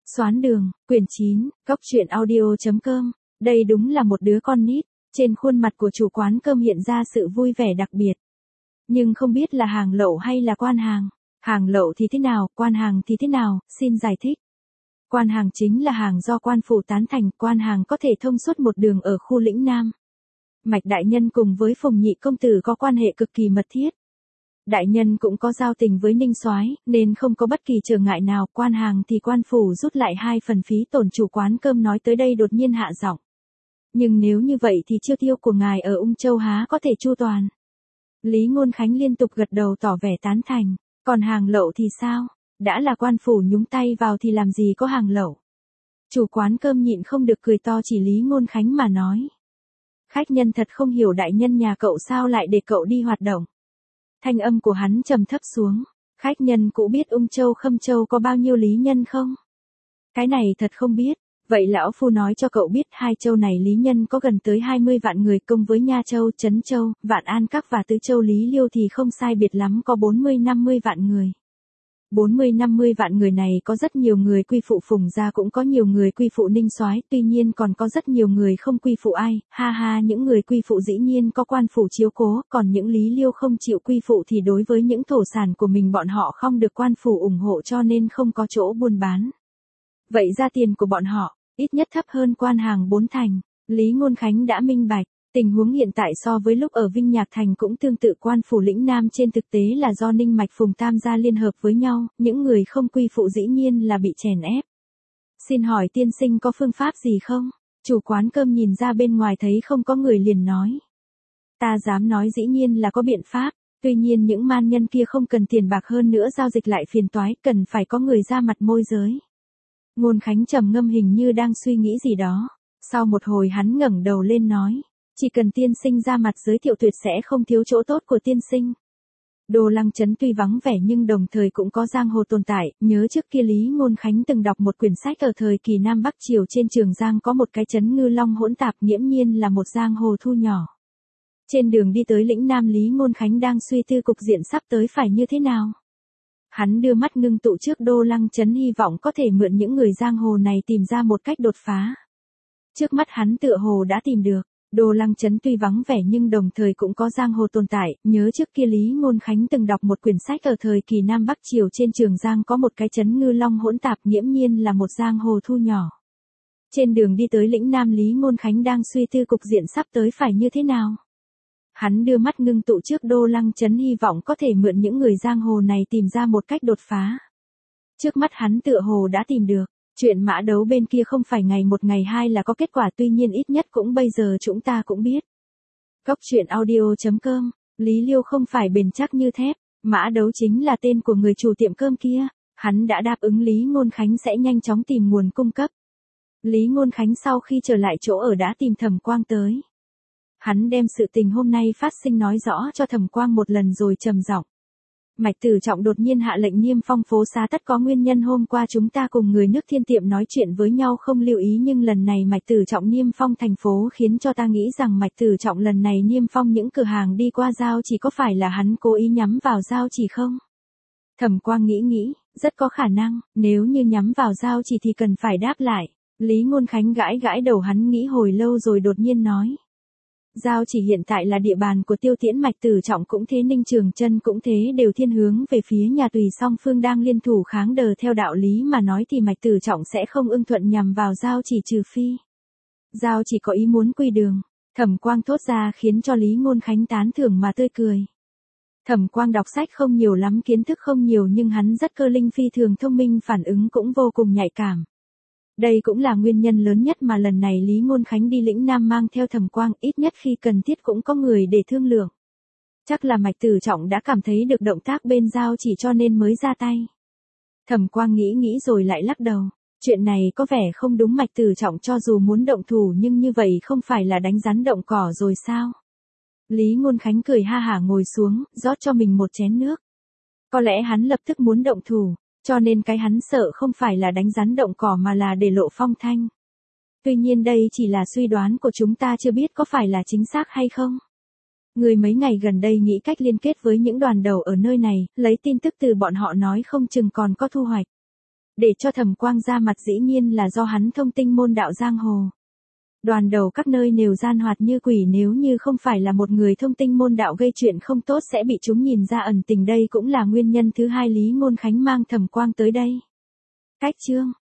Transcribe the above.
Xoán đường, quyển 9, Cốc truyện audio.com. Đây đúng là một đứa con nít. Trên khuôn mặt của chủ quán cơm hiện ra sự vui vẻ đặc biệt. Nhưng không biết là hàng lậu hay là quan hàng. Hàng lậu thì thế nào, quan hàng thì thế nào, xin giải thích. Quan hàng chính là hàng do quan phủ tán thành, quan hàng có thể thông suốt một đường ở khu lĩnh Nam. Mạch đại nhân cùng với Phùng nhị công tử có quan hệ cực kỳ mật thiết. Đại nhân cũng có giao tình với Ninh Soái, nên không có bất kỳ trở ngại nào. Quan hàng thì quan phủ rút lại 2 phần phí tổn. Chủ quán cơm nói tới đây đột nhiên hạ giọng. Nhưng nếu như vậy thì chiêu tiêu của ngài ở Ung Châu há có thể chu toàn. Lý Ngôn Khánh liên tục gật đầu tỏ vẻ tán thành. Còn hàng lậu thì sao? Đã là quan phủ nhúng tay vào thì làm gì có hàng lậu. Chủ quán cơm nhịn không được cười to chỉ Lý Ngôn Khánh mà nói. Khách nhân thật không hiểu đại nhân nhà cậu sao lại để cậu đi hoạt động. Thanh âm của hắn trầm thấp xuống. Khách nhân cũng biết Ung Châu Khâm Châu có bao nhiêu lý nhân không? Cái này thật không biết. Vậy lão phu nói cho cậu biết 2 châu này lý nhân có gần tới 20 vạn người, công với Nha Châu, Trấn Châu, Vạn An Các và Tứ Châu Lý Liêu thì không sai biệt lắm có 40-50 vạn người. 40-50 vạn người này có rất nhiều người quy phụ Phùng gia, cũng có nhiều người quy phụ Ninh Soái, tuy nhiên còn có rất nhiều người không quy phụ ai. Ha ha, những người quy phụ dĩ nhiên có quan phủ chiếu cố, còn những Lý Liêu không chịu quy phụ thì đối với những thổ sản của mình bọn họ không được quan phủ ủng hộ cho nên không có chỗ buôn bán. Vậy ra tiền của bọn họ ít nhất thấp hơn quan hàng 4 thành. Lý Ngôn Khánh đã minh bạch. Tình huống hiện tại so với lúc ở Vinh Nhạc Thành cũng tương tự. Quan phủ lĩnh Nam trên thực tế là do Ninh Mạch Phùng Tam gia liên hợp với nhau, những người không quy phụ dĩ nhiên là bị chèn ép. Xin hỏi tiên sinh có phương pháp gì không? Chủ quán cơm nhìn ra bên ngoài thấy không có người liền nói. Ta dám nói dĩ nhiên là có biện pháp, tuy nhiên những man nhân kia không cần tiền bạc, hơn nữa giao dịch lại phiền toái, cần phải có người ra mặt môi giới. Ngôn Khánh trầm ngâm hình như đang suy nghĩ gì đó. Sau một hồi hắn ngẩng đầu lên nói. Chỉ cần tiên sinh ra mặt giới thiệu tuyệt sẽ không thiếu chỗ tốt của tiên sinh. Đô Lăng Trấn tuy vắng vẻ nhưng đồng thời cũng có giang hồ tồn tại. Nhớ trước kia Lý Ngôn Khánh từng đọc một quyển sách ở thời kỳ Nam Bắc Triều, trên Trường Giang có một cái trấn Ngư Long hỗn tạp, nghiễm nhiên là một giang hồ thu nhỏ. Trên đường đi tới lĩnh Nam, Lý Ngôn Khánh đang suy tư cục diện sắp tới phải như thế nào. Hắn đưa mắt ngưng tụ trước Đô Lăng Trấn, hy vọng có thể mượn những người giang hồ này tìm ra một cách đột phá. Trước mắt hắn tựa hồ đã tìm được. Đô Lăng Trấn tuy vắng vẻ nhưng đồng thời cũng có giang hồ tồn tại. Nhớ trước kia Lý Ngôn Khánh từng đọc một quyển sách ở thời kỳ Nam Bắc Triều, trên Trường Giang có một cái trấn Ngư Long hỗn tạp, nghiễm nhiên là một giang hồ thu nhỏ. Trên đường đi tới lĩnh Nam, Lý Ngôn Khánh đang suy tư cục diện sắp tới phải như thế nào. Hắn đưa mắt ngưng tụ trước Đô Lăng Trấn, hy vọng có thể mượn những người giang hồ này tìm ra một cách đột phá. Trước mắt hắn tựa hồ đã tìm được. Chuyện mã đấu bên kia không phải ngày một ngày hai là có kết quả, tuy nhiên ít nhất cũng bây giờ chúng ta cũng biết. Cốc truyện audio.com. Lý Liêu không phải bền chắc như thép. Mã đấu chính là tên của người chủ tiệm cơm kia. Hắn đã đáp ứng Lý Ngôn Khánh sẽ nhanh chóng tìm nguồn cung cấp. Lý Ngôn Khánh sau khi trở lại chỗ ở đã tìm Thẩm Quang tới. Hắn đem sự tình hôm nay phát sinh nói rõ cho Thẩm Quang một lần rồi trầm giọng. Mạch Tử Trọng đột nhiên hạ lệnh niêm phong phố xá tất có nguyên nhân. Hôm qua chúng ta cùng người nước Thiên tiệm nói chuyện với nhau không lưu ý, nhưng lần này Mạch Tử Trọng niêm phong thành phố khiến cho ta nghĩ rằng Mạch Tử Trọng lần này niêm phong những cửa hàng đi qua Giao Chỉ, có phải là hắn cố ý nhắm vào Giao Chỉ không? Thẩm Quang nghĩ, rất có khả năng, nếu như nhắm vào Giao Chỉ thì cần phải đáp lại. Lý Ngôn Khánh gãi đầu, hắn nghĩ hồi lâu rồi đột nhiên nói. Giao Chỉ hiện tại là địa bàn của Tiêu Tiễn, Mạch Tử Trọng cũng thế, Ninh Trường Chân cũng thế, đều thiên hướng về phía nhà Tùy, song phương đang liên thủ kháng đờ. Theo đạo lý mà nói thì Mạch Tử Trọng sẽ không ưng thuận nhằm vào Giao Chỉ, trừ phi Giao Chỉ có ý muốn quy đường. Thẩm Quang thốt ra khiến cho Lý Ngôn Khánh tán thưởng mà tươi cười. Thẩm Quang đọc sách không nhiều lắm, kiến thức không nhiều, nhưng hắn rất cơ linh, phi thường thông minh, phản ứng cũng vô cùng nhạy cảm. Đây cũng là nguyên nhân lớn nhất mà lần này Lý Ngôn Khánh đi lĩnh Nam mang theo Thẩm Quang, ít nhất khi cần thiết cũng có người để thương lượng. Chắc là Mạch Tử Trọng đã cảm thấy được động tác bên Giao Chỉ cho nên mới ra tay. Thẩm Quang nghĩ rồi lại lắc đầu. Chuyện này có vẻ không đúng, Mạch Tử Trọng cho dù muốn động thủ nhưng như vậy không phải là đánh rắn động cỏ rồi sao? Lý Ngôn Khánh cười ha hả ngồi xuống, rót cho mình một chén nước. Có lẽ hắn lập tức muốn động thủ. Cho nên cái hắn sợ không phải là đánh rắn động cỏ mà là để lộ phong thanh. Tuy nhiên đây chỉ là suy đoán của chúng ta, chưa biết có phải là chính xác hay không. Người mấy ngày gần đây nghĩ cách liên kết với những đoàn đầu ở nơi này, lấy tin tức từ bọn họ nói không chừng còn có thu hoạch. Để cho Thẩm Quang ra mặt dĩ nhiên là do hắn thông tinh môn đạo giang hồ. Đoàn đầu các nơi đều gian hoạt như quỷ, nếu như không phải là một người thông tinh môn đạo gây chuyện không tốt sẽ bị chúng nhìn ra ẩn tình, đây cũng là nguyên nhân thứ hai Lý Ngôn Khánh mang Thẩm Quang tới đây. Cách chương